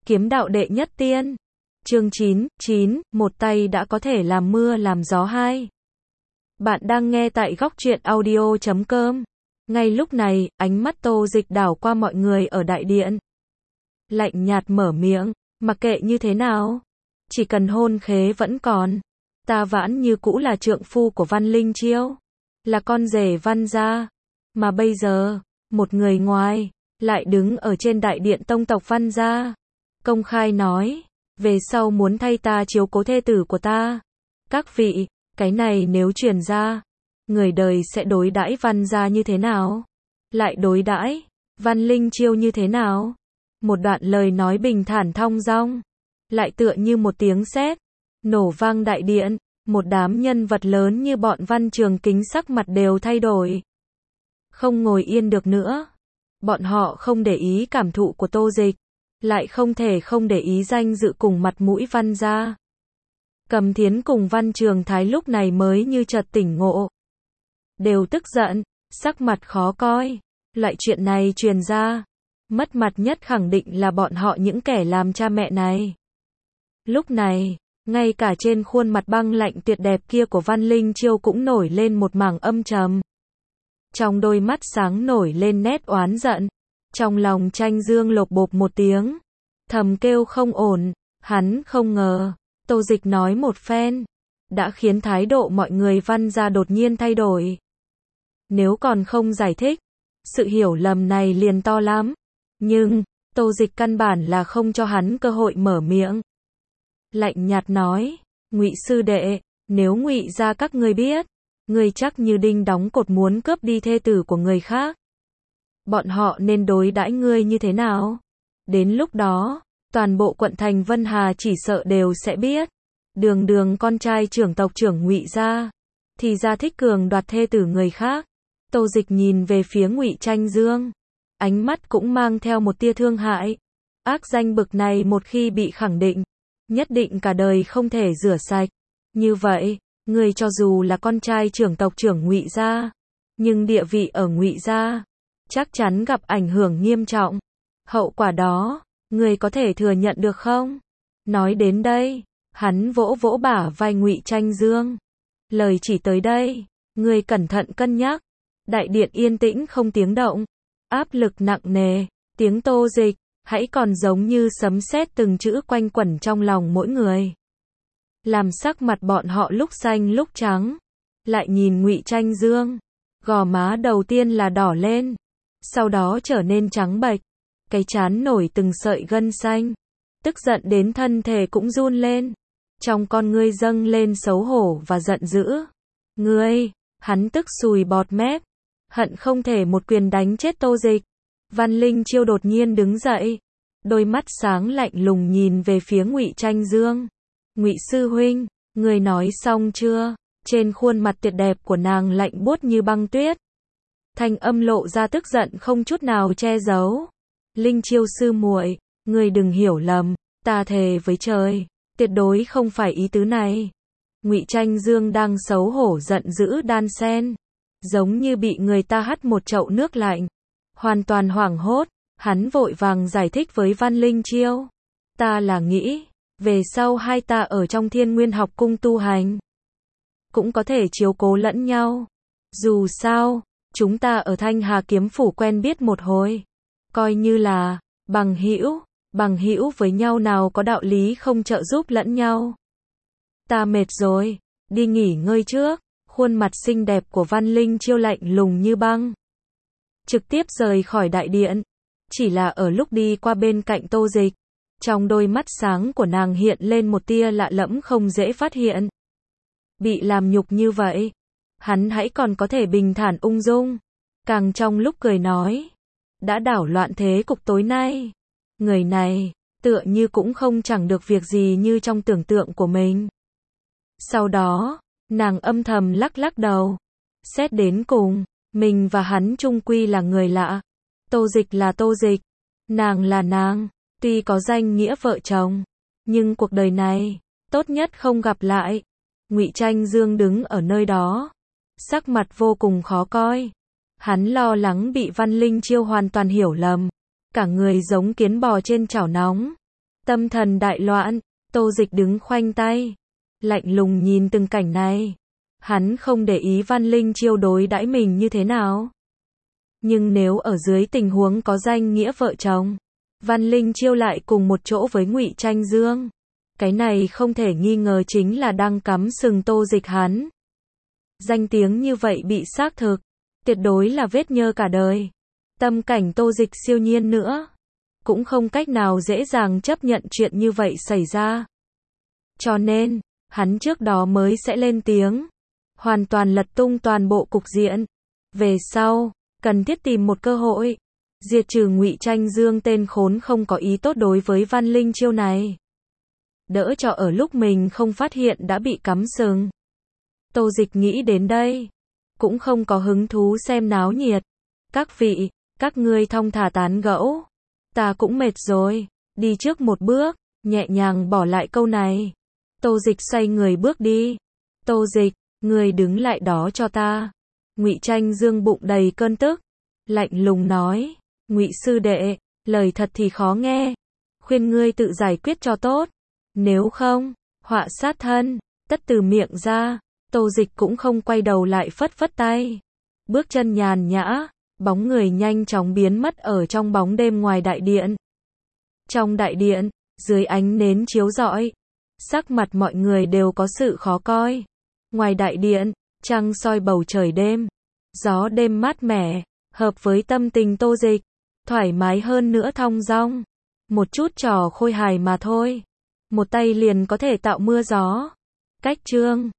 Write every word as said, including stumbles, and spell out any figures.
Kiếm đạo đệ nhất tiên. Chương chín, chín, một tay đã có thể làm mưa làm gió hai. Bạn đang nghe tại góc truyện audio chấm com. Ngay lúc này, ánh mắt Tô Dịch đảo qua mọi người ở đại điện. Lạnh nhạt mở miệng, mặc kệ như thế nào, chỉ cần hôn khế vẫn còn, ta vẫn như cũ là trượng phu của Văn Linh Chiêu, là con rể Văn gia, mà bây giờ, một người ngoài, lại đứng ở trên đại điện tông tộc Văn gia, công khai nói, về sau muốn thay ta chiếu cố thê tử của ta. Các vị, cái này nếu truyền ra, người đời sẽ đối đãi Văn gia như thế nào? Lại đối đãi Văn Linh Chiêu như thế nào? Một đoạn lời nói bình thản thong dong, lại tựa như một tiếng sét, nổ vang đại điện, một đám nhân vật lớn như bọn Văn Trường Kính sắc mặt đều thay đổi. Không ngồi yên được nữa. Bọn họ không để ý cảm thụ của Tô Dịch, lại không thể không để ý danh dự cùng mặt mũi Văn gia. Cầm Thiến cùng Văn Trường Thái lúc này mới như chợt tỉnh ngộ. Đều tức giận, sắc mặt khó coi. Loại chuyện này truyền ra, mất mặt nhất khẳng định là bọn họ những kẻ làm cha mẹ này. Lúc này, ngay cả trên khuôn mặt băng lạnh tuyệt đẹp kia của Văn Linh Chiêu cũng nổi lên một mảng âm trầm. Trong đôi mắt sáng nổi lên nét oán giận. Trong lòng Tranh Dương lột bột một tiếng, thầm kêu không ổn. Hắn không ngờ, Tô Dịch nói một phen, đã khiến thái độ mọi người Văn gia đột nhiên thay đổi. Nếu còn không giải thích, sự hiểu lầm này liền to lắm. Nhưng, Tô Dịch căn bản là không cho hắn cơ hội mở miệng. Lạnh nhạt nói, Ngụy sư đệ, nếu Ngụy gia các ngươi biết, ngươi chắc như đinh đóng cột muốn cướp đi thê tử của người khác, bọn họ nên đối đãi ngươi như thế nào? Đến lúc đó, toàn bộ quận thành Vân Hà chỉ sợ đều sẽ biết. Đường Đường con trai trưởng tộc trưởng Ngụy gia, thì ra thích cường đoạt thê tử người khác. Tô Dịch nhìn về phía Ngụy Tranh Dương, ánh mắt cũng mang theo một tia thương hại. Ác danh bực này một khi bị khẳng định, nhất định cả đời không thể rửa sạch. Như vậy, người cho dù là con trai trưởng tộc trưởng Ngụy gia, nhưng địa vị ở Ngụy gia chắc chắn gặp ảnh hưởng nghiêm trọng. Hậu quả đó, người có thể thừa nhận được không? Nói đến đây, hắn vỗ vỗ bả vai Ngụy Tranh Dương. Lời chỉ tới đây, người cẩn thận cân nhắc. Đại điện yên tĩnh không tiếng động, áp lực nặng nề, tiếng Tô Dịch hãy còn giống như sấm sét từng chữ quanh quẩn trong lòng mỗi người, làm sắc mặt bọn họ lúc xanh lúc trắng. Lại nhìn Ngụy Tranh Dương, gò má đầu tiên là đỏ lên, sau đó trở nên trắng bệch, cái trán nổi từng sợi gân xanh, tức giận đến thân thể cũng run lên, trong con ngươi dâng lên xấu hổ và giận dữ. Ngươi, hắn tức sùi bọt mép, hận không thể một quyền đánh chết Tô Dịch. Văn Linh Chiêu đột nhiên đứng dậy, đôi mắt sáng lạnh lùng nhìn về phía Ngụy Tranh Dương. Ngụy sư huynh, người nói xong chưa? Trên khuôn mặt tuyệt đẹp của nàng lạnh buốt như băng tuyết, thanh âm lộ ra tức giận không chút nào che giấu. Linh Chiêu sư muội, người đừng hiểu lầm, ta thề với trời, tuyệt đối không phải ý tứ này. Ngụy Tranh Dương đang xấu hổ giận dữ đan xen, giống như bị người ta hắt một chậu nước lạnh, hoàn toàn hoảng hốt. Hắn vội vàng giải thích với Văn Linh Chiêu, ta là nghĩ, về sau hai ta ở trong Thiên Nguyên học cung tu hành, cũng có thể chiếu cố lẫn nhau. Dù sao, chúng ta ở Thanh Hà kiếm phủ quen biết một hồi, coi như là bằng hữu, bằng hữu với nhau nào có đạo lý không trợ giúp lẫn nhau. Ta mệt rồi, đi nghỉ ngơi trước. Khuôn mặt xinh đẹp của Văn Linh Chiêu lạnh lùng như băng, trực tiếp rời khỏi đại điện. Chỉ là ở lúc đi qua bên cạnh Tô Dịch, trong đôi mắt sáng của nàng hiện lên một tia lạ lẫm không dễ phát hiện. Bị làm nhục như vậy, hắn hãy còn có thể bình thản ung dung, càng trong lúc cười nói, đã đảo loạn thế cục tối nay. Người này, tựa như cũng không chẳng được việc gì như trong tưởng tượng của mình. Sau đó, nàng âm thầm lắc lắc đầu. Xét đến cùng, mình và hắn chung quy là người lạ. Tô Dịch là Tô Dịch, nàng là nàng, tuy có danh nghĩa vợ chồng, nhưng cuộc đời này, tốt nhất không gặp lại. Ngụy Tranh Dương đứng ở nơi đó, sắc mặt vô cùng khó coi. Hắn lo lắng bị Văn Linh Chiêu hoàn toàn hiểu lầm, cả người giống kiến bò trên chảo nóng. Tâm thần đại loạn, Tô Dịch đứng khoanh tay, lạnh lùng nhìn từng cảnh này. Hắn không để ý Văn Linh Chiêu đối đãi mình như thế nào. Nhưng nếu ở dưới tình huống có danh nghĩa vợ chồng, Văn Linh Chiêu lại cùng một chỗ với Ngụy Tranh Dương, cái này không thể nghi ngờ chính là đang cắm sừng Tô Dịch hắn. Danh tiếng như vậy bị xác thực, tuyệt đối là vết nhơ cả đời. Tâm cảnh Tô Dịch siêu nhiên nữa, cũng không cách nào dễ dàng chấp nhận chuyện như vậy xảy ra. Cho nên, hắn trước đó mới sẽ lên tiếng, hoàn toàn lật tung toàn bộ cục diện. Về sau, cần thiết tìm một cơ hội, diệt trừ Ngụy Tranh Dương tên khốn không có ý tốt đối với Văn Linh Chiêu này. Đỡ cho ở lúc mình không phát hiện đã bị cắm sừng. Tô Dịch nghĩ đến đây, cũng không có hứng thú xem náo nhiệt. Các vị, các ngươi thong thả tán gẫu, ta cũng mệt rồi, đi trước một bước, nhẹ nhàng bỏ lại câu này. Tô Dịch xoay người bước đi. Tô Dịch, ngươi đứng lại đó cho ta. Ngụy Tranh Dương bụng đầy cơn tức, lạnh lùng nói, Ngụy sư đệ, lời thật thì khó nghe, khuyên ngươi tự giải quyết cho tốt, nếu không, họa sát thân. Tất từ miệng ra, Tô Dịch cũng không quay đầu lại phất phất tay, bước chân nhàn nhã, bóng người nhanh chóng biến mất ở trong bóng đêm ngoài đại điện. Trong đại điện, dưới ánh nến chiếu rọi, sắc mặt mọi người đều có sự khó coi. Ngoài đại điện, trăng soi bầu trời đêm, gió đêm mát mẻ, hợp với tâm tình Tô Dịch, thoải mái hơn nữa thong dong. Một chút trò khôi hài mà thôi, một tay liền có thể tạo mưa gió. Cách chương